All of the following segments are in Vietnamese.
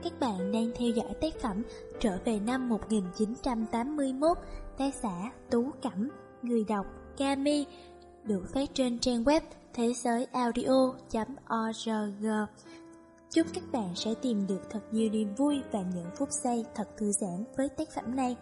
Các bạn đang theo dõi tác phẩm Trở về năm 1981, tác giả Tú Cẩm, người đọc Kami, được phát trên trang web thế giới audio.org. Chúc các bạn sẽ tìm được thật nhiều niềm vui và những phút giây thật thư giãn với tác phẩm này.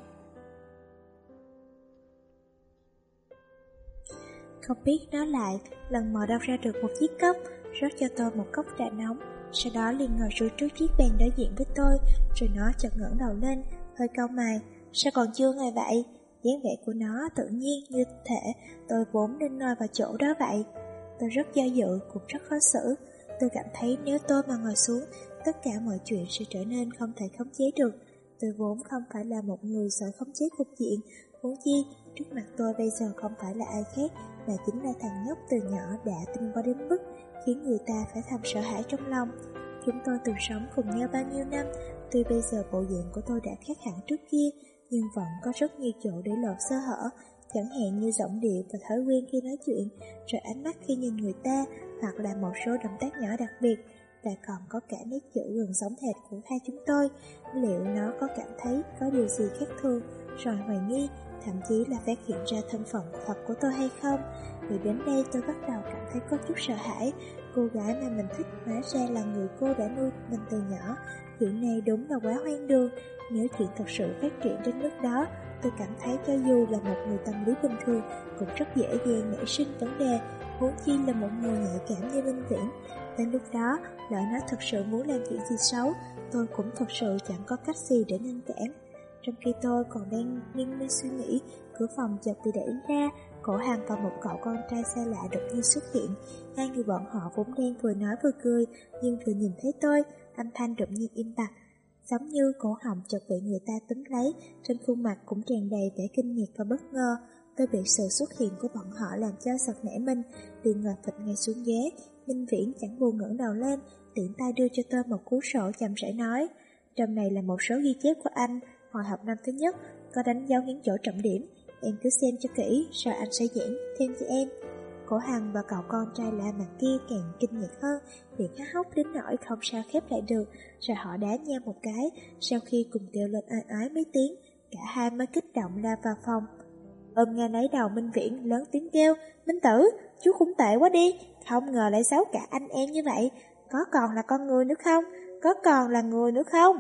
Không biết nói lại, lần mò đâu ra được một chiếc cốc, rót cho tôi một cốc trà nóng. Sau đó liền ngồi xuống trước chiếc bàn đối diện với tôi, rồi nó chợt ngẩng đầu lên, hơi cau mày. Sao còn chưa ngồi vậy? Dáng vẻ của nó tự nhiên như thể tôi vốn nên ngồi vào chỗ đó vậy. Tôi rất do dự, cũng rất khó xử. Tôi cảm thấy nếu tôi mà ngồi xuống, tất cả mọi chuyện sẽ trở nên không thể khống chế được. Tôi vốn không phải là một người giỏi khống chế cục diện, huống chi trước mặt tôi bây giờ không phải là ai khác, mà chính là thằng nhóc từ nhỏ đã tinh qua đến mức khiến người ta phải thầm sợ hãi trong lòng. Chúng tôi từng sống cùng nhau bao nhiêu năm, tuy bây giờ bộ dạng của tôi đã khác hẳn trước kia, nhưng vẫn có rất nhiều chỗ để lộ sơ hở, chẳng hạn như giọng điệu và thói quen khi nói chuyện, rồi ánh mắt khi nhìn người ta, hoặc là một số động tác nhỏ đặc biệt, và còn có cả nét chữ gần giống hệt của hai chúng tôi. Liệu nó có cảm thấy có điều gì khác thường, rồi hoài nghi, thậm chí là phát hiện ra thân phận thật của tôi hay không? Vì đến đây tôi bắt đầu cảm thấy có chút sợ hãi. Cô gái mà mình thích hóa ra là người cô đã nuôi mình từ nhỏ. Chuyện này đúng là quá hoang đường. Nếu chuyện thật sự phát triển đến lúc đó, tôi cảm thấy cho dù là một người tâm lý bình thường cũng rất dễ dàng nảy sinh vấn đề, huống chi là một người nhạy cảm như Minh Viễn. Đến lúc đó, lỡ nó thật sự muốn làm chuyện gì xấu, tôi cũng thật sự chẳng có cách gì để ngăn cản. Trong khi tôi còn đang nghiêng lên suy nghĩ, cửa phòng chợt bị đẩy ra. Cổ Hằng và một cậu con trai xa lạ đột nhiên xuất hiện. Hai người bọn họ vốn đang vừa nói vừa cười, nhưng vừa nhìn thấy tôi, âm thanh đột nhiên im bặt, giống như cổ họng chợt bị người ta túm lấy. Trên khuôn mặt cũng tràn đầy vẻ kinh ngạc và bất ngờ. Tôi bị sự xuất hiện của bọn họ làm cho giật nảy mình, liền ngồi phịch ngay xuống ghế. Minh Viễn chẳng buồn ngẩng đầu lên, tiện tay đưa cho tôi một cuốn sổ chậm rãi nói: trong này là một số ghi chép của anh hồi học năm thứ nhất, có đánh dấu những chỗ trọng điểm. Em cứ xem cho kỹ, rồi anh sẽ giảng thêm cho em. Cổ Hằng và cậu con trai lạ mặt kia càng kinh ngạc hơn, miệng há hốc đến nỗi không sao khép lại được, rồi họ đá nhau một cái. Sau khi cùng kêu lên ai ái mấy tiếng, cả hai mới kích động la vào phòng. Ôm ngay lấy đầu Minh Viễn lớn tiếng kêu: Minh Tử, chú cũng tệ quá đi, không ngờ lại xấu cả anh em như vậy. Có còn là con người nữa không? Có còn là người nữa không?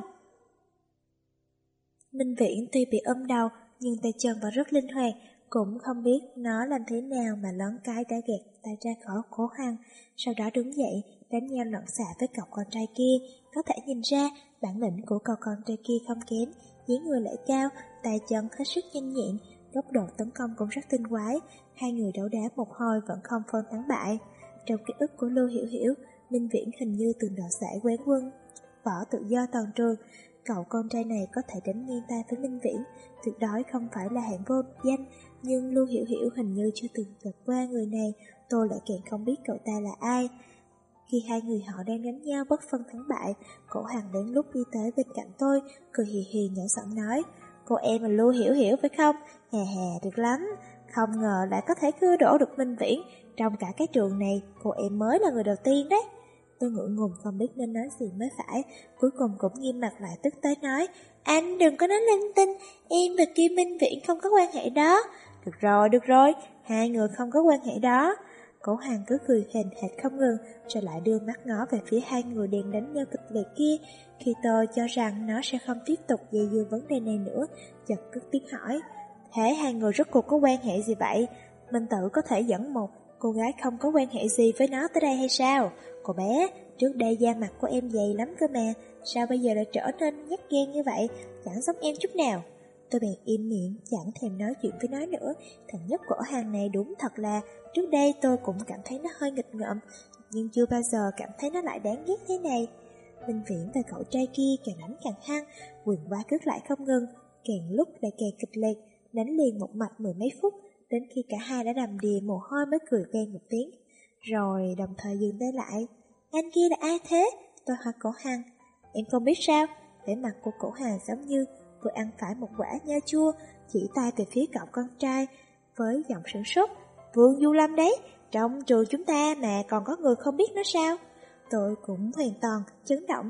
Minh Viễn tuy bị ôm đầu, nhưng tay chân vẫn rất linh hoạt, cũng không biết nó làm thế nào mà lón cái đã gạt tay ra khỏi Cổ Hằng, sau đó đứng dậy, đánh nhau loạn xạ với cậu con trai kia. Có thể nhìn ra, bản lĩnh của cậu con trai kia không kém, dáng người lại cao, tay chân hết sức nhanh nhẹn, tốc độ tấn công cũng rất tinh quái. Hai người đấu đá một hồi vẫn không phân thắng bại. Trong ký ức của Lưu Hiểu Hiểu, Minh Viễn hình như từng đoạt giải quán quân võ tự do toàn trường. Cậu con trai này có thể đánh ngang tay với Minh Viễn, tuyệt đối không phải là hạng vô danh, nhưng Lưu Hiểu Hiểu hình như chưa từng gặp qua người này, tôi lại càng không biết cậu ta là ai. Khi hai người họ đang đánh nhau bất phân thắng bại, Cổ Hằng đến lúc đi tới bên cạnh tôi, cười hì hì nhỏ giọng nói: cô em là Lưu Hiểu Hiểu phải không? Hà hà, được lắm, không ngờ lại có thể cưa đổ được Minh Viễn. Trong cả cái trường này, cô em mới là người đầu tiên đấy. Tôi ngượng ngùng không biết nên nói gì mới phải, cuối cùng cũng nghiêm mặt lại tức tới nói: anh đừng có nói linh tinh, em và Kim Minh Viễn không có quan hệ đó. Được rồi, hai người không có quan hệ đó. Cổ Hằng cứ cười hèn hệt không ngừng, rồi lại đưa mắt ngó về phía hai người đang đánh nhau kịch liệt kia. Khi tôi cho rằng nó sẽ không tiếp tục dây dưa vấn đề này nữa, chợt cất tiếng hỏi: thế hai người rốt cuộc có quan hệ gì vậy? Minh Tử có thể dẫn một cô gái không có quan hệ gì với nó tới đây hay sao? Cô bé, trước đây da mặt của em dày lắm cơ mà, sao bây giờ lại trở nên nhát gan như vậy, chẳng giống em chút nào. Tôi bèn im miệng, chẳng thèm nói chuyện với nó nữa. Thằng nhóc Cổ Hằng này đúng thật là, trước đây tôi cũng cảm thấy nó hơi nghịch ngợm, nhưng chưa bao giờ cảm thấy nó lại đáng ghét thế này. Minh Viễn và cậu trai kia càng đánh càng hăng, quyền qua cướp lại không ngừng, càng lúc lại càng kịch liệt, đánh liền một mạch mười mấy phút, đến khi cả hai đã đầm đìa mồ hôi mới cười vang một tiếng, rồi đồng thời dừng tay lại. Anh kia là ai thế? Tôi hỏi Cổ Hằng. Em không biết sao? Vẻ mặt của Cổ Hằng giống như vừa ăn phải một quả nho chua, chỉ tay về phía cậu con trai với giọng sửng sốt. Vương Du Lâm đấy, trong trường chúng ta mà còn có người không biết nó sao? Tôi cũng hoàn toàn chấn động.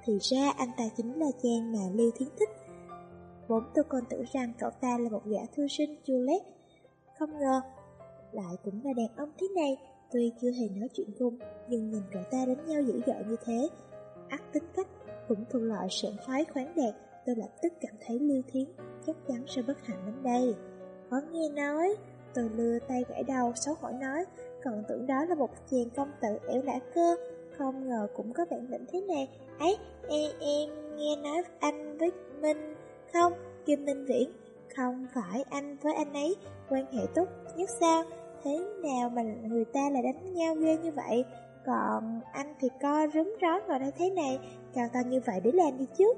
Thì ra anh ta chính là chàng mà Lưu Thiến thích. Vốn tôi còn tưởng rằng cậu ta là một gã thư sinh Juliet, không ngờ lại cũng là đàn ông thế này. Tuy chưa hề nói chuyện cùng, nhưng nhìn cậu ta đánh nhau dữ dội như thế, ắt tính cách cũng thuộc loại sảng khoái khoáng đạt. Tôi lập tức cảm thấy Lưu Thiến chắc chắn sẽ bất hạnh đến đây. Có nghe nói, tôi lừa tay gãi đầu xấu hổ nói, còn tưởng đó là một chàng công tử ẻo lả cơ, không ngờ cũng có bản lĩnh thế này. Ấy, em nghe nói anh với Minh không? Kim Minh Viễn, không phải anh với anh ấy quan hệ tốt nhất sao? Thế nào mà người ta lại đánh nhau ghê như vậy? Còn anh thì co rúm rón ngồi đây thế này, cao to như vậy để làm gì chứ?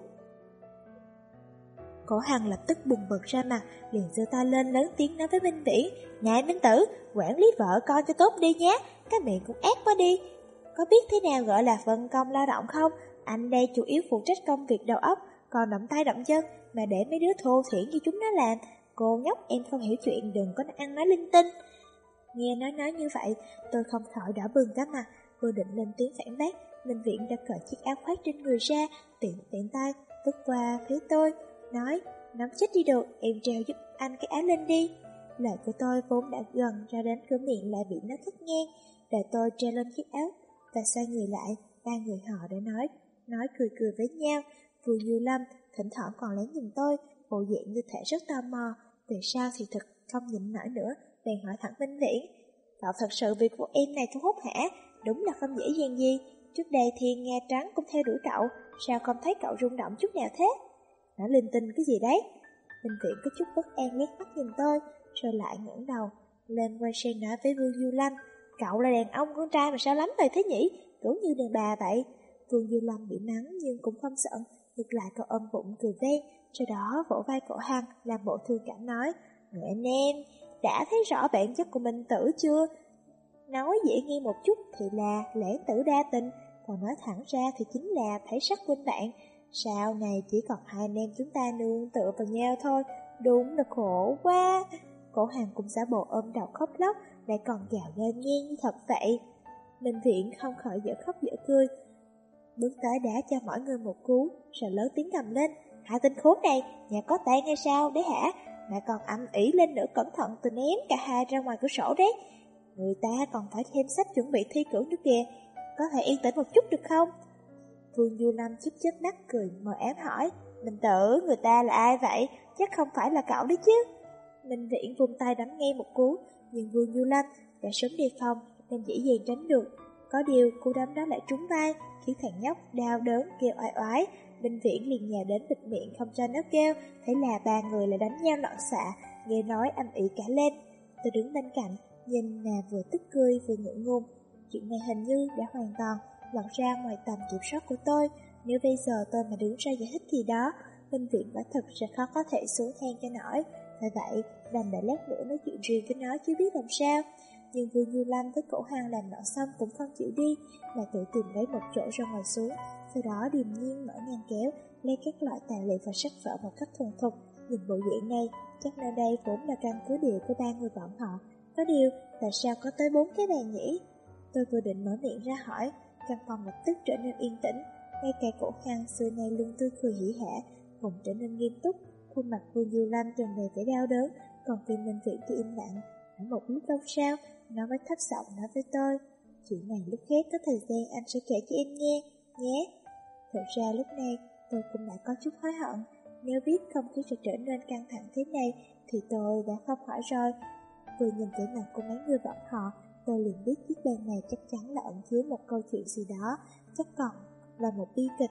Cổ Hằng lập tức bùng bực ra mặt, liền giơ tay lên lớn tiếng nói với Minh Viễn, này Minh Tử, quản lý vợ con cho tốt đi nhé, cái miệng cũng ác quá đi. Có biết thế nào gọi là phân công lao động không? Anh đây chủ yếu phụ trách công việc đầu óc, còn động tay động chân mà để mấy đứa thô thiển như chúng nó làm. Cô nhóc, em không hiểu chuyện, đừng có ăn nói linh tinh. Nghe nói như vậy, tôi không khỏi đỏ bừng cả mặt, vừa định lên tiếng phản bác, Minh Viễn đã cởi chiếc áo khoác trên người ra, tiện tay vứt qua phía tôi, nói, nắm chết đi được, em treo giúp anh cái áo lên đi. Lời của tôi vốn đã gần ra đến cửa miệng lại bị nó cắt ngang, để tôi treo lên chiếc áo và xoay người lại. Ba người họ đã nói cười với nhau. Vừa Như Lâm thỉnh thoảng còn lén nhìn tôi, bộ dạng như thể rất tò mò. Về sau thì thật không nhịn nổi nữa, bèn hỏi thẳng Minh Viễn, cậu thật sự việc của em này thu hút hả? Đúng là không dễ dàng gì. Trước đây thì Nga Trắng cũng theo đuổi cậu, sao không thấy cậu rung động chút nào thế? Nói linh tinh cái gì đấy? Minh Viễn có chút bất an liếc mắt nhìn tôi, rồi lại ngẩng đầu lên quay sang nói với Vương Du Lâm, cậu là đàn ông con trai mà sao lắm vậy thế nhỉ? Đúng như đàn bà vậy. Vương Du Lâm bị mắng nhưng cũng không giận, ngược lại cậu ôm bụng cười ven, sau đó vỗ vai Cổ Hằng làm bộ thương cảm nói, người anh em đã thấy rõ bản chất của Minh Tử chưa? Nói dễ nghe một chút thì là lẽ tử đa tình, còn nói thẳng ra thì chính là thấy sắc quên bạn. Sau này chỉ còn hai anh em chúng ta nương tựa vào nhau thôi, đúng là khổ quá. Cổ Hằng cũng giả bộ ôm đầu khóc lóc, lại còn gào lên nghe như thật vậy. Minh Viễn không khỏi dở khóc dở cười, bước tới đá cho mỗi người một cú, rồi lớn tiếng gầm lên, hai tên khốn này, nhà có tay hay sao đấy hả? Mà còn âm ỉ lên nữa, cẩn thận tôi ném cả hai ra ngoài cửa sổ đấy. Người ta còn phải thêm sách chuẩn bị thi cử nữa kìa, có thể yên tĩnh một chút được không? Vương Du Lâm chớp mắt cười mờ ám hỏi, Minh Tử, người ta là ai vậy? Chắc không phải là cậu đấy chứ? Minh Viễn vung tay đấm ngay một cú, nhưng Vương Du Lâm đã sớm đề phòng nên dễ dàng tránh được. Có điều cú đấm đó lại trúng vai, khiến thằng nhóc đau đớn kêu oai oái. Minh Viễn liền nhào đến bịt miệng không cho nó kêu, thế là ba người lại đánh nhau loạn xạ, nghe nói âm ỉ cả lên. Tôi đứng bên cạnh, nhìn mà vừa tức cười vừa ngượng ngùng. Chuyện này hình như đã hoàn toàn lọt ra ngoài tầm kiểm soát của tôi. Nếu bây giờ tôi mà đứng ra giải thích gì đó, Minh Viễn quả thực sẽ khó có thể xuống than cho nổi. Phải vậy, đành để lát nữa nói chuyện riêng với nó chứ biết làm sao. Nhưng Vương Như Lâm với Cổ Hằng làm nọ xong cũng không chịu đi, mà tự tìm lấy một chỗ rồi ngồi xuống. Sau đó điềm nhiên mở ngăn kéo, lấy các loại tài liệu và sách vở một cách thuần thục. Nhìn bộ dạng này, chắc nơi đây vốn là căn cứ địa của ba người bọn họ. Có điều, tại sao có tới 4 cái bàn nhỉ? Tôi vừa định mở miệng ra hỏi, căn phòng lập tức trở nên yên tĩnh. Ngay cả Cổ Hằng xưa nay luôn tươi cười hỉ hả cũng trở nên nghiêm túc. Khuôn mặt Vương Du Lâm tràn đầy vẻ đau đớn, còn Kim Minh Viễn thì im lặng. Ở một lúc lâu sau, nó mới thấp giọng nói với tôi, chuyện này lúc khác có thời gian anh sẽ kể cho em nghe, nhé. Thật ra lúc này tôi cũng đã có chút hối hận, nếu biết không khí sẽ trở nên căng thẳng thế này thì tôi đã không hỏi rồi. Vừa nhìn vẻ mặt của mấy người bọn họ, tôi liền biết chiếc bàn này chắc chắn là ẩn chứa một câu chuyện gì đó, chắc còn là một bi kịch.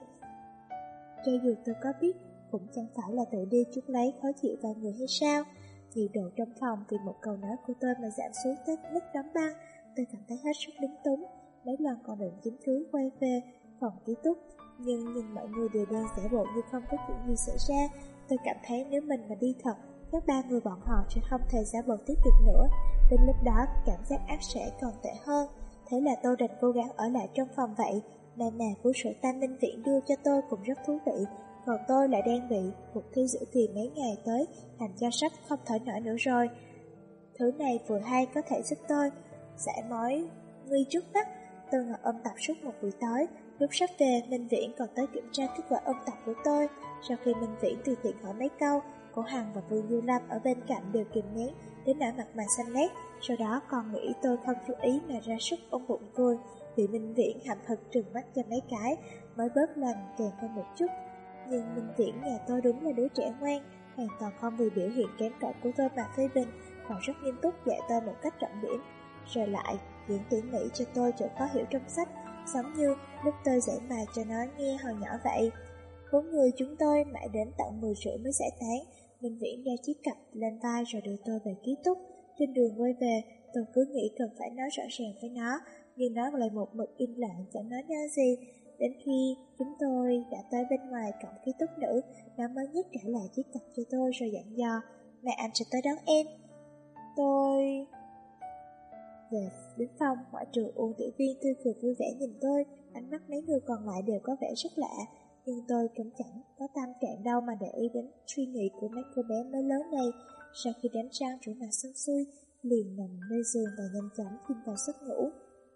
Cho dù tôi có biết, cũng chẳng phải là tự đi chút lấy khó chịu vài người hay sao. Nhiệt độ trong phòng vì một câu nói của tôi mà giảm xuống tới mức đóng băng. Tôi cảm thấy hết sức lúng túng, mấy lần còn định kiếm thứ quay về phòng ký túc, nhưng nhìn mọi người đều đang giả bộ như không có chuyện gì xảy ra. Tôi cảm thấy nếu mình mà đi thật, các ba người bọn họ sẽ không thể giả bộ tiếp được nữa. Đến lúc đó cảm giác ác sẽ còn tệ hơn. Thế là tôi đành cố gắng ở lại trong phòng vậy. Mà cuốn sổ Tam Minh Viễn đưa cho tôi cũng rất thú vị. Còn tôi lại đang bị cuộc thi giữa kỳ mấy ngày tới thành cho sách không thở nổi nữa rồi. Thứ này vừa hay có thể giúp tôi giải mối nguy trước mắt. Tôi ngồi ôm tập suốt một buổi tối, Lúc sắp về, Minh Viễn còn tới kiểm tra kết quả ôn tập của tôi. Sau khi Minh Viễn tùy tiện hỏi mấy câu, Cổ Hằng và Vương Du Lâm ở bên cạnh đều kìm nén đến nỗi mặt mày xanh lét. Sau đó còn nghĩ tôi không chú ý mà ra sức ôm bụng cười. Bị Minh Viễn hậm hực trừng mắt cho mấy cái mới bớt lần kèm hơn một chút. Nhưng Minh Viễn nhà tôi đúng là đứa trẻ ngoan, hoàn toàn không vì biểu hiện kém cỏi của tôi mà phê bình, còn rất nghiêm túc dạy tôi một cách trọng điểm. Rồi lại diễn tỉ mỉ cho tôi chỗ khó hiểu trong sách, giống như lúc tôi giảng bài cho nó nghe hồi nhỏ vậy. Bốn người chúng tôi mãi đến tận 10 rưỡi mới giải tán. Minh Viễn đeo chiếc cặp lên vai rồi đưa tôi về ký túc. Trên đường quay về, tôi cứ nghĩ cần phải nói rõ ràng với nó, nhưng nó lại một mực im lặng chẳng nói năng gì. Đến khi chúng tôi đã tới bên ngoài cổng ký túc nữ, nó mới nhét trả lại chiếc cặp cho tôi rồi dặn dò: "Mẹ anh sẽ tới đón em." Tôi về đến phòng, ngoại trừ Uông Tiểu Viên tươi cười vui vẻ nhìn tôi, ánh mắt mấy người còn lại đều có vẻ rất lạ. Nhưng tôi cũng chẳng có tâm trạng đâu mà để ý đến suy nghĩ của mấy cô bé mới lớn này. Sau khi đánh răng rửa mặt xong xuôi, liền nằm nơi giường và nhanh chóng chìm vào giấc ngủ.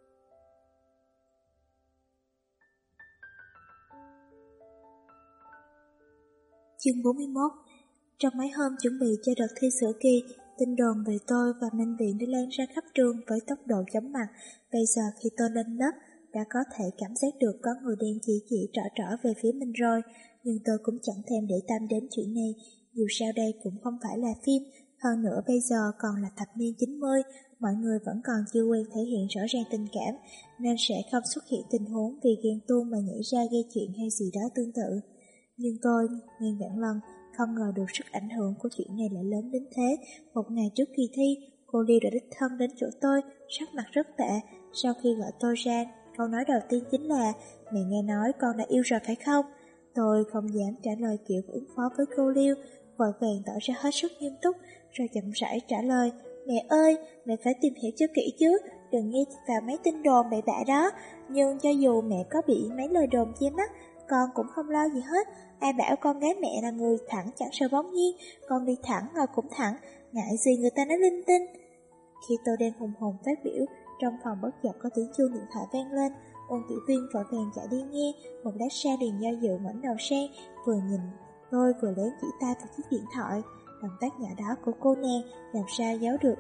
Chương 41. Trong mấy hôm chuẩn bị cho đợt thi sửa kỳ, tin đồn về tôi và Minh Viễn đã lan ra khắp trường với tốc độ chóng mặt. Bây giờ khi tôi lên lớp, đã có thể cảm giác được có người đen chỉ trỏ về phía mình rồi, nhưng tôi cũng chẳng thèm để tâm đến chuyện này, dù sao đây cũng không phải là phim, hơn nữa bây giờ còn là thập niên 90, mọi người vẫn còn chưa quen thể hiện rõ ràng tình cảm, nên sẽ không xuất hiện tình huống vì ghen tuông mà nhảy ra gây chuyện hay gì đó tương tự. Nhưng tôi, ngàn vạn lần, không ngờ được sức ảnh hưởng của chuyện này lại lớn đến thế. Một ngày trước kỳ thi, cô Liêu đã đích thân đến chỗ tôi, sắc mặt rất tệ. Sau khi gọi tôi ra, câu nói đầu tiên chính là: "Mẹ nghe nói con đã yêu rồi phải không?" Tôi không dám trả lời kiểu ứng phó với cô Liêu, vội vàng tỏ ra hết sức nghiêm túc, rồi chậm rãi trả lời: "Mẹ ơi, mẹ phải tìm hiểu cho kỹ chứ, đừng nghe vào mấy tin đồn bậy bạ đó. Nhưng cho dù mẹ có bị mấy lời đồn che mắt, con cũng không lo gì hết. Ai bảo con gái mẹ là người thẳng chẳng sợ bóng nhiên, con đi thẳng ngồi cũng thẳng, ngại gì người ta nói linh tinh." Khi tôi đang hùng hồn phát biểu, trong phòng bất chợt có tiếng chuông điện thoại vang lên. Ôn Tiểu Viên vội vàng chạy đi nghe, một lát sau liền do dự ngoảnh đầu sang, vừa nhìn tôi vừa lén chỉ tay vào chiếc điện thoại. Động tác nhỏ đó của cô nàng làm sao giấu được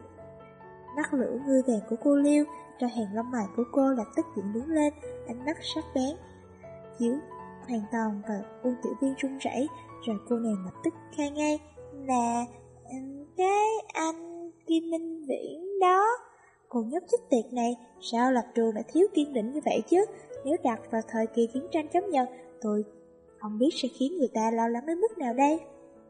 mắt lửa ngươi vàng của cô Liêu. Cho hàng lông mày của cô lập tức dựng đứng lên, ánh mắt sắc bén chiếu hoàn toàn và Ôn Tiểu Viên run rẩy, rồi cô nàng lập tức khai ngay: "Là cái anh Kim Minh Viễn đó." Cô nhóc chết tiệt này, sao lập trường lại thiếu kiên định như vậy chứ? Nếu đặt vào thời kỳ chiến tranh chống Nhật, tôi không biết sẽ khiến người ta lo lắng đến mức nào đây.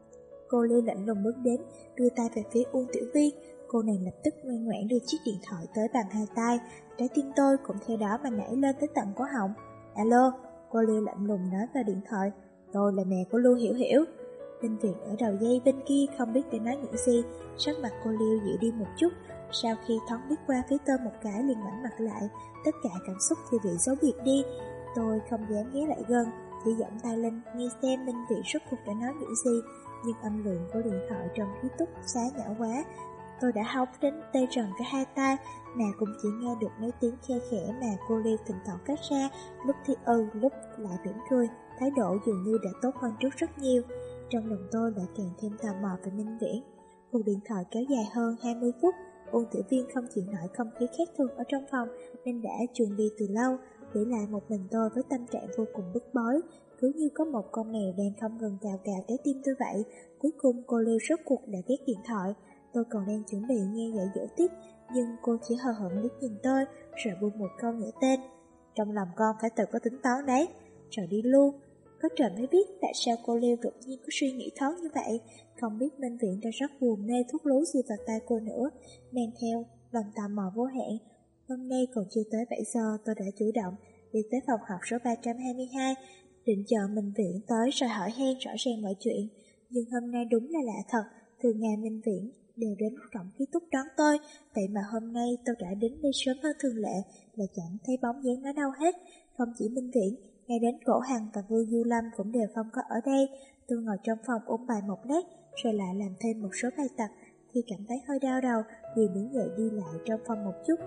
Cô Liêu lạnh lùng bước đến, đưa tay về phía Uông Tiểu Viên. Cô nàng lập tức ngoan ngoãn đưa chiếc điện thoại tới bằng hai tay. Trái tim tôi cũng theo đó mà nảy lên tới tận cổ họng. "Alo," cô Liêu lạnh lùng nói vào điện thoại. "Tôi là mẹ của Lưu Hiểu Hiểu." Minh Viễn ở đầu dây bên kia không biết để nói những gì, sắc mặt cô Liêu dịu đi một chút. Sau khi thoáng biết qua phía tôi một cái liền ngoảnh mặt lại, tất cả cảm xúc như bị giấu biệt đi. Tôi không dám ghé lại gần, chỉ giọng tay lên nghe xem Minh Viễn rốt cuộc đã nói những gì, nhưng âm lượng của điện thoại trong ký túc xá nhỏ quá. Tôi đã hóng đến tê rần cả hai tay, mà cũng chỉ nghe được mấy tiếng khe khẽ mà cô Liêu thỉnh thoảng phát ra, lúc thì lúc lại mỉm cười, thái độ dường như đã tốt hơn trước rất nhiều. Trong lòng tôi lại càng thêm tò mò về Minh Viễn. Cuộc điện thoại kéo dài hơn 20 phút, Ôn Tiểu Viên không chịu nổi không khí khác thường ở trong phòng nên đã chuồn đi từ lâu, để lại một mình tôi với tâm trạng vô cùng bức bối, cứ như có một con mèo đang không ngừng cào cào trái tim tôi vậy. Cuối cùng cô Liêu rốt cuộc đã gác điện thoại. Tôi còn đang chuẩn bị nghe dạy dỗ tiếp, nhưng cô chỉ hờ hững liếc nhìn tôi, rồi buông một câu nhẹ tên: "Trong lòng con phải tự có tính toán đấy." Rồi đi luôn. Có trời mới biết tại sao cô Liêu đột nhiên có suy nghĩ thoáng như vậy. Không biết Minh Viễn đã rất buồn mê thuốc lú gì vào tay cô nữa, mang theo lòng tò mò vô hạn. Hôm nay còn chưa tới 7 giờ, tôi đã chủ động đi tới phòng học số 322, định chờ Minh Viễn tới rồi hỏi han rõ ràng mọi chuyện. Nhưng hôm nay đúng là lạ thật, thường ngày Minh Viễn đều đến cổng ký túc đón tôi, vậy mà hôm nay tôi đã đến đây sớm hơn thường lệ, là chẳng thấy bóng dáng nó đâu hết. Không chỉ Minh Viễn, ngay đến Cổ Hằng và Vương Du Lâm cũng đều không có ở đây. Tôi ngồi trong phòng ôn bài một lát, rồi lại làm thêm một số bài tập. Khi cảm thấy hơi đau đầu, liền đứng dậy đi lại trong phòng một chút.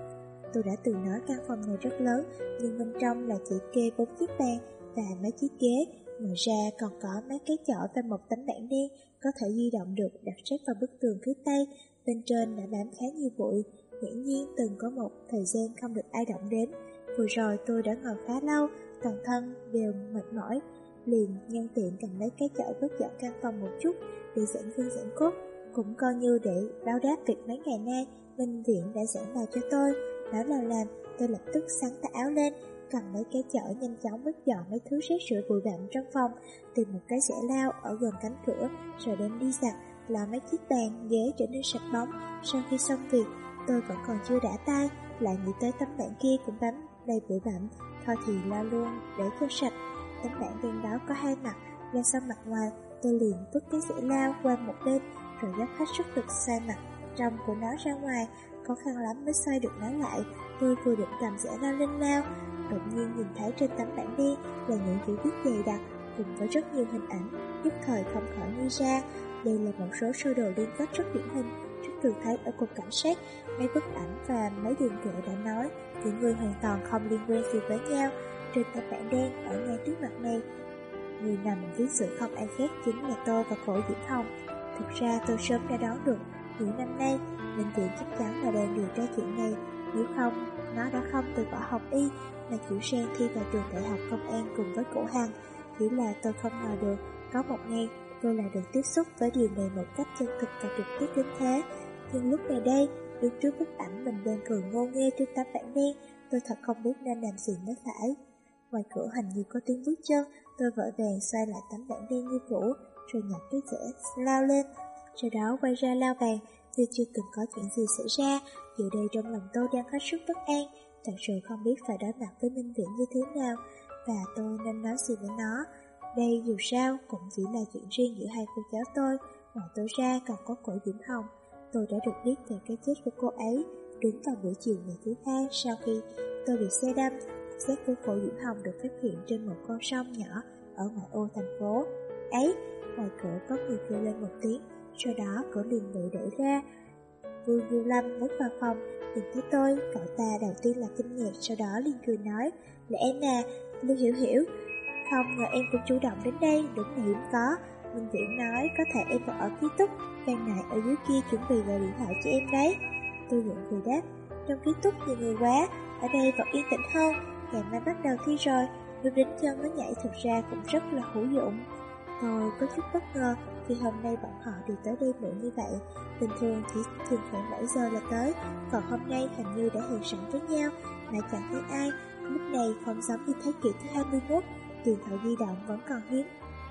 Tôi đã từng nói căn phòng này rất lớn, nhưng bên trong là chỉ kê 4 chiếc bàn và mấy chiếc ghế. Ngoài ra còn có mấy cái chổi và một tấm bảng đen có thể di động được đặt sát vào bức tường phía Tây. Bên trên đã bám khá nhiều bụi, hiển nhiên từng có một thời gian không được ai động đến. Vừa rồi tôi đã ngồi khá lâu, toàn thân đều mệt mỏi, liền nhân tiện cầm lấy cái chổi quét dọn căn phòng một chút để giãn gân giãn cốt, cũng coi như để báo đáp việc mấy ngày nay Minh Viện đã giảng bài cho tôi. Nói là làm, tôi lập tức xắn tay áo lên, cầm lấy cái chổi nhanh chóng quét dọn mấy thứ rác rưởi bụi bặm trong phòng, tìm một cái giẻ lao ở gần cánh cửa, rồi đem đi giặt, là mấy chiếc bàn, ghế trở nên sạch bóng. Sau khi xong việc, tôi vẫn còn chưa đã tay, lại nghĩ tới tấm bảng kia cũng bám đầy bụi bặm, thôi thì lau luôn để cho sạch. Tấm bảng đen đó có hai mặt, lau xong mặt ngoài, tôi liền vứt cái giẻ lao qua một bên, rồi dốc hết sức lực xoay mặt trong của nó ra ngoài, khó khăn lắm mới xoay được nó lại. Tôi vừa định cầm giẻ lao lên lao, đột nhiên nhìn thấy trên tấm bảng đen là những chữ viết dày đặc cùng với rất nhiều hình ảnh, nhất thời không khỏi nghĩ ra đây là một số sơ đồ liên kết rất điển hình, rất thường thấy ở cục cảnh sát. Mấy bức ảnh và mấy đường kệ đã nói những người hoàn toàn không liên quan gì với nhau. Trên tấm bảng đen ở ngay trước mặt này, người nằm viết sự không ai khác chính là tôi và Cổ Diễm Hồng. Thực ra tôi sớm đã đoán được những năm nay bệnh viện chắc chắn là đang điều tra chuyện này, nếu không nó đã không từ bỏ học y mà chuyển sang thi vào trường đại học công an cùng với Cổ Hằng. Chỉ là tôi không ngờ được có một ngày tôi lại được tiếp xúc với điều này một cách chân thực và trực tiếp đến thế. Nhưng lúc này đây, đứng trước bức ảnh mình đang cười ngô nghê trên tấm bảng đen, tôi thật không biết nên làm gì mới phải. Ngoài cửa hình như có tiếng bước chân, tôi vội vàng xoay lại tấm bảng đen như cũ, rồi nhặt cái giẻ lao lên, sau đó quay ra lao bàn như chưa từng có chuyện gì xảy ra. Giờ đây trong lòng tôi đang hết sức bất an, thật sự không biết phải đối mặt với Minh Viễn như thế nào, và tôi nên nói gì với nó. Đây dù sao cũng chỉ là chuyện riêng giữa hai cô cháu tôi, ngoài tôi ra còn có Cổ Diễm Hồng. Tôi đã được biết về cái chết của cô ấy đúng vào buổi chiều ngày thứ hai sau khi tôi bị xe đâm. Xác của Cổ Diễm Hồng được phát hiện trên một con sông nhỏ ở ngoại ô thành phố. Ấy, ngoài cửa có người kêu lên một tiếng, sau đó cửa liền bị đẩy ra. Vương Du Lâm bước vào phòng, nhìn thấy tôi, cậu ta đầu tiên là kinh ngạc, sau đó liền cười nói, là em à, Lưu Hiểu Hiểu. Không ngờ em cũng chủ động đến đây, đúng là hiếm có. Minh Viễn nói có thể em còn ở ký túc, ban nãy ở dưới kia chuẩn bị gọi điện thoại cho em đấy. Tôi gượng cười đáp, trong ký túc nhiều người quá, ở đây vẫn yên tĩnh hơn, ngày mai bắt đầu thi rồi, lúc đến chân mới nhảy thực ra cũng rất là hữu dụng. Tôi có chút bất ngờ vì hôm nay bọn họ đều tới đây muộn như vậy, bình thường chỉ chừng khoảng 7 giờ là tới, còn hôm nay hình như đã hẹn sẵn với nhau mà chẳng thấy ai. Lúc này không giống như thế kỷ thứ 21, điện thoại di động vẫn còn hiếm.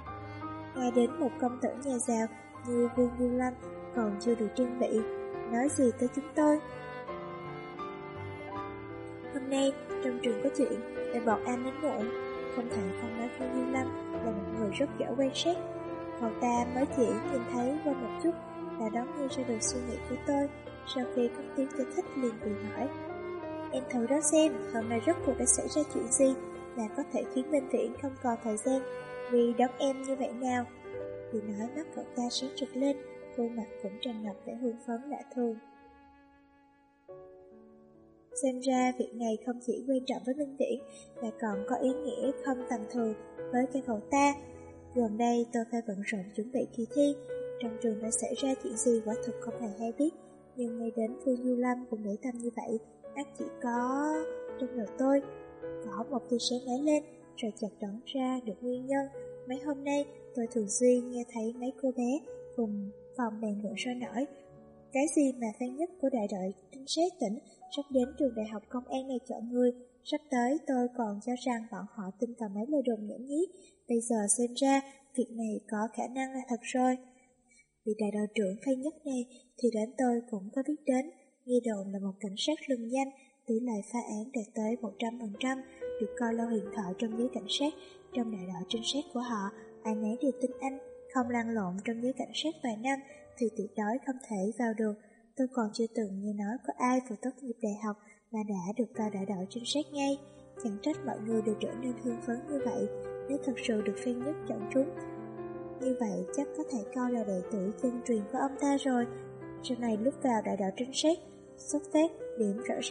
Ngay đến một công tử nhà giàu như Vương Du Lâm còn chưa được trang bị, nói gì tới chúng tôi. Hôm nay trong trường có chuyện để bọn anh đến muộn, không thể không nói Vương Du Lâm là một người rất giỏi quan sát. Cậu ta mới chỉ nhìn thấy qua một chút đã đoán ngay ra được suy nghĩ của tôi. Sau khi có tiếng giải thích liền cười hỏi, em thử đó xem hôm nay rốt cuộc đã xảy ra chuyện gì mà có thể khiến Minh Viễn không còn thời gian vì đón em như vậy nào. Vì nói mắt cậu ta sáng rực lên, khuôn mặt cũng tràn ngập vẻ hưng phấn lạ thường. Xem ra việc này không chỉ quan trọng với Minh Viễn mà còn có ý nghĩa không tầm thường với cái cậu ta. Gần đây tôi phải bận rộn chuẩn bị kỳ thi, trong trường đã xảy ra chuyện gì quả thực không hề hay biết, nhưng ngay đến Phương Du Lâm cũng để tâm như vậy, ắt chỉ có trong đầu tôi có một tia sáng lóe lên, rồi chợt đoán ra được nguyên nhân. Mấy hôm nay tôi thường xuyên nghe thấy mấy cô bé cùng phòng bàn luận sôi nổi. Cái gì mà fan nhất của đại đội trinh sát tỉnh sắp đến trường đại học công an này chọn người, sắp tới tôi còn cho rằng bọn họ tin vào mấy lời đồn nhảm nhí, bây giờ xem ra việc này có khả năng là thật rồi. Vì đại đội trưởng fan nhất này thì đến tôi cũng có biết đến, nghe đồn là một cảnh sát lừng danh, tỷ lệ phá án đạt tới 100%, được coi là huyền thoại trong giới cảnh sát. Trong đại đội trinh sát của họ, ai nấy đều tin anh, không lăn lộn trong giới cảnh sát vài năm thì tuyệt đối không thể vào được. Tôi còn chưa từng nghe nói có ai vừa tốt nghiệp đại học mà đã được vào đại đội trinh sát ngay. Chẳng trách mọi người đều trở nên hưng phấn như vậy, nếu thật sự được fan nhất chọn trúng. Như vậy chắc có thể coi là đệ tử chân truyền của ông ta rồi. Sau này lúc vào đại đội trinh sát, xuất phát điểm rõ ràng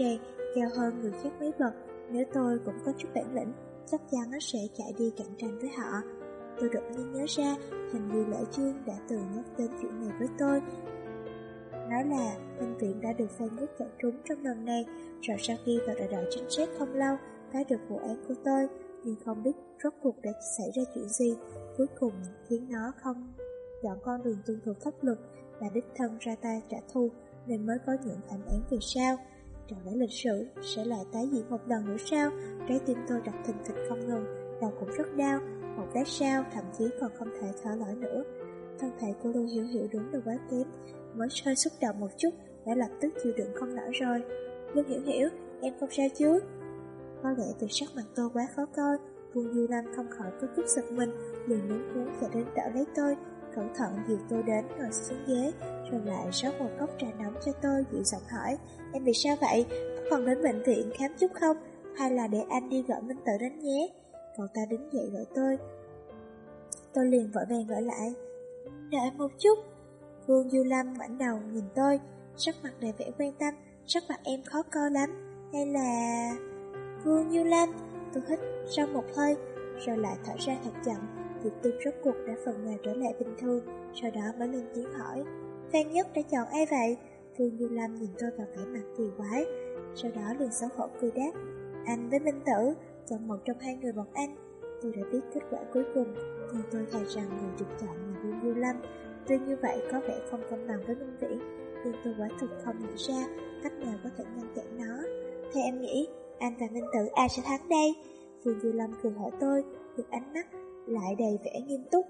cao hơn người khác mấy bậc. Nếu tôi cũng có chút bản lĩnh, chắc chắn nó sẽ chạy đi cạnh tranh với họ. Tôi đột nhiên nhớ ra, hình như Lễ Chương đã từng nhắc đến chuyện này với tôi. Nói là Minh Viện đã được Phan Nhất chọn trúng trong lần này, rồi sau khi vào đội trinh sát không lâu, phá được vụ án của tôi, nhưng không biết rốt cuộc đã xảy ra chuyện gì, cuối cùng khiến nó không chọn con đường tuân thủ pháp luật mà đích thân ra tay trả thù, nên mới có những thảm án về sau. Chẳng lẽ lịch sử sẽ lại tái diễn một lần nữa sao? Trái tim tôi đập thình thịch không ngừng, đầu cũng rất đau, một lát sau thậm chí còn không thể thở nổi nữa. Thân thể của Lưu Hiểu Hiểu đúng là quá kém, mới hơi xúc động một chút đã lập tức chịu đựng không nổi rồi. Lưu Hiểu Hiểu, em không sao chứ? Có lẽ từ sắc mặt tôi quá khó coi, Vương Du Lâm không khỏi có chút giật mình, liền luống cuống chạy đến đỡ lấy tôi, cẩn thận dìu tôi đến ngồi xuống ghế, rồi lại rót một cốc trà nóng cho tôi, dịu giọng hỏi: em bị sao vậy? Có cần đến bệnh viện khám chút không? Hay là để anh đi gọi Minh Tử đến nhé? Cậu ta đứng dậy gọi tôi. Tôi liền vội vàng gọi lại: đợi một chút. Vương Du Lâm ngoảnh đầu nhìn tôi, sắc mặt đầy vẻ quan tâm. Sắc mặt em khó coi lắm, hay là... Vương Du Lâm, tôi hít sau một hơi, rồi lại thở ra thật chậm. Việc tôi rốt cuộc đã phần nào trở lại bình thường, sau đó mới lên tiếng hỏi: Phan Nhất đã chọn ai vậy? Vương Du Lâm nhìn tôi vào vẻ mặt kỳ quái, sau đó liền xấu hổ cười đáp: anh với Minh Tử, chọn một trong hai người bọn anh. Tôi đã biết kết quả cuối cùng, nhưng tôi thề rằng người được chọn là Vương Du Lâm. Tuy như vậy có vẻ không công bằng với Minh Viễn, nhưng tôi quả thực không nghĩ ra cách nào có thể ngăn cản nó. Theo em nghĩ, anh và Minh Tử ai sẽ thắng đây? Vương Du Lâm cười hỏi tôi, nhưng ánh mắt lại đầy vẻ nghiêm túc.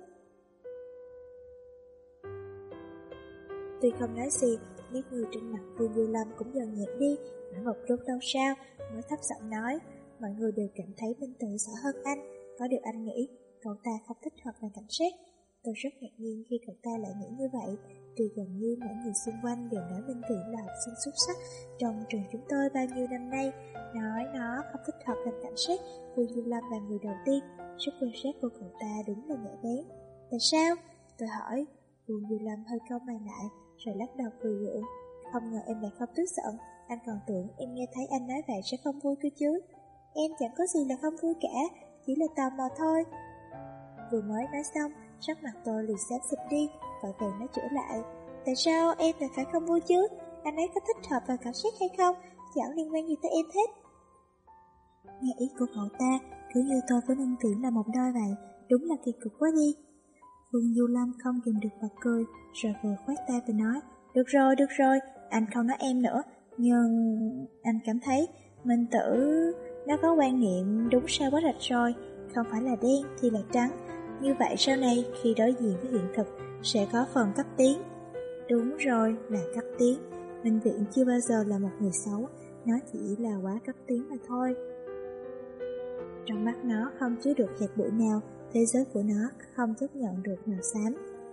Tuy không nói gì, nét người trên mặt Vương Du Lâm cũng dần nhạt đi. Ở một lúc lâu sau mới thấp giọng nói: mọi người đều cảm thấy Minh Tử giỏi hơn anh. Có điều anh nghĩ cậu ta không thích hợp làm cảnh sát. Tôi rất ngạc nhiên khi cậu ta lại nghĩ như vậy, vì gần như mọi người xung quanh đều nói Minh Viễn là học sinh xuất sắc trong trường chúng tôi bao nhiêu năm nay. Nói nó không thích hợp làm cảnh sát, Vương Du Lâm là người đầu tiên. Sức quan sát của cậu ta đúng là nhạy bén. Tại sao? Tôi hỏi. Vương Du Lâm hơi cau mày lại, rồi lắc đầu cười gượng. Không ngờ em lại không tức giận, anh còn tưởng em nghe thấy anh nói vậy sẽ không vui cơ chứ. Em chẳng có gì là không vui cả, chỉ là tò mò thôi. Vừa mới nói xong, sắc mặt tôi liền xám xịt đi, vội vàng nói chữa lại. Tại sao em lại phải không vui chứ? Anh ấy có thích hợp vào cảnh sát hay không? Chẳng liên quan gì tới em hết. Nghe ý của cậu ta, cứ như tôi với Minh Viễn là một đôi vậy, đúng là kỳ cục quá đi. Vương Du Lâm không kìm được bật cười, rồi vừa khoát tay và nói: được rồi, anh không nói em nữa, nhưng anh cảm thấy Minh Tử nó có quan niệm đúng sai quá rạch rồi, không phải là đen thì là trắng. Như vậy sau này khi đối diện với hiện thực sẽ có phần cấp tiến. Đúng rồi, là cấp tiến. Minh Viễn chưa bao giờ là một người xấu, nó chỉ là quá cấp tiến mà thôi. Trong mắt nó không chứa được hạt bụi nào, thế giới của nó không chấp nhận được màu xám.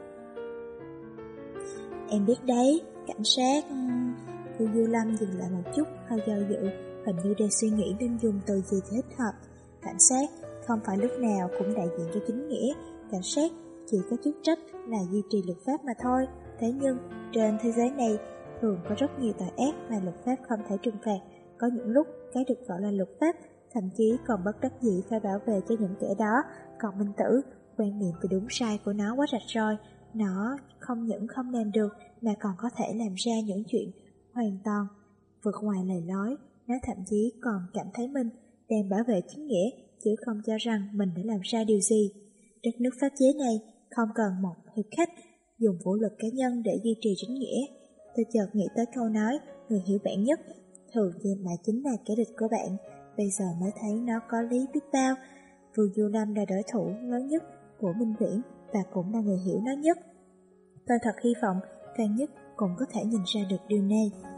Em biết đấy, cảnh sát... Vương Du Lâm dừng lại một chút, hơi do dự, hình như đang suy nghĩ nên dùng từ gì thích hợp. Cảnh sát không phải lúc nào cũng đại diện cho chính nghĩa, cảnh sát chỉ có chức trách là duy trì luật pháp mà thôi. Thế nhưng, trên thế giới này, thường có rất nhiều tội ác mà luật pháp không thể trừng phạt. Có những lúc, cái được gọi là luật pháp, thậm chí còn bất đắc dĩ phải bảo vệ cho những kẻ đó. Còn Minh Tử, quan niệm về đúng sai của nó quá rạch ròi. Nó không những không làm được, mà còn có thể làm ra những chuyện hoàn toàn vượt ngoài lời nói. Nó thậm chí còn cảm thấy mình đang bảo vệ chính nghĩa, chứ không cho rằng mình đã làm sai điều gì. Đất nước pháp chế này không cần một hiệp khách dùng vũ lực cá nhân để duy trì chính nghĩa. Tôi chợt nghĩ tới câu nói, người hiểu bạn nhất thường lại chính là kẻ địch của bạn. Bây giờ mới thấy nó có lý biết bao. Vương Du Lâm là đối thủ lớn nhất của Minh Viễn và cũng là người hiểu nó nhất. Tôi thật hy vọng Phan Nhất cũng có thể nhìn ra được điều này.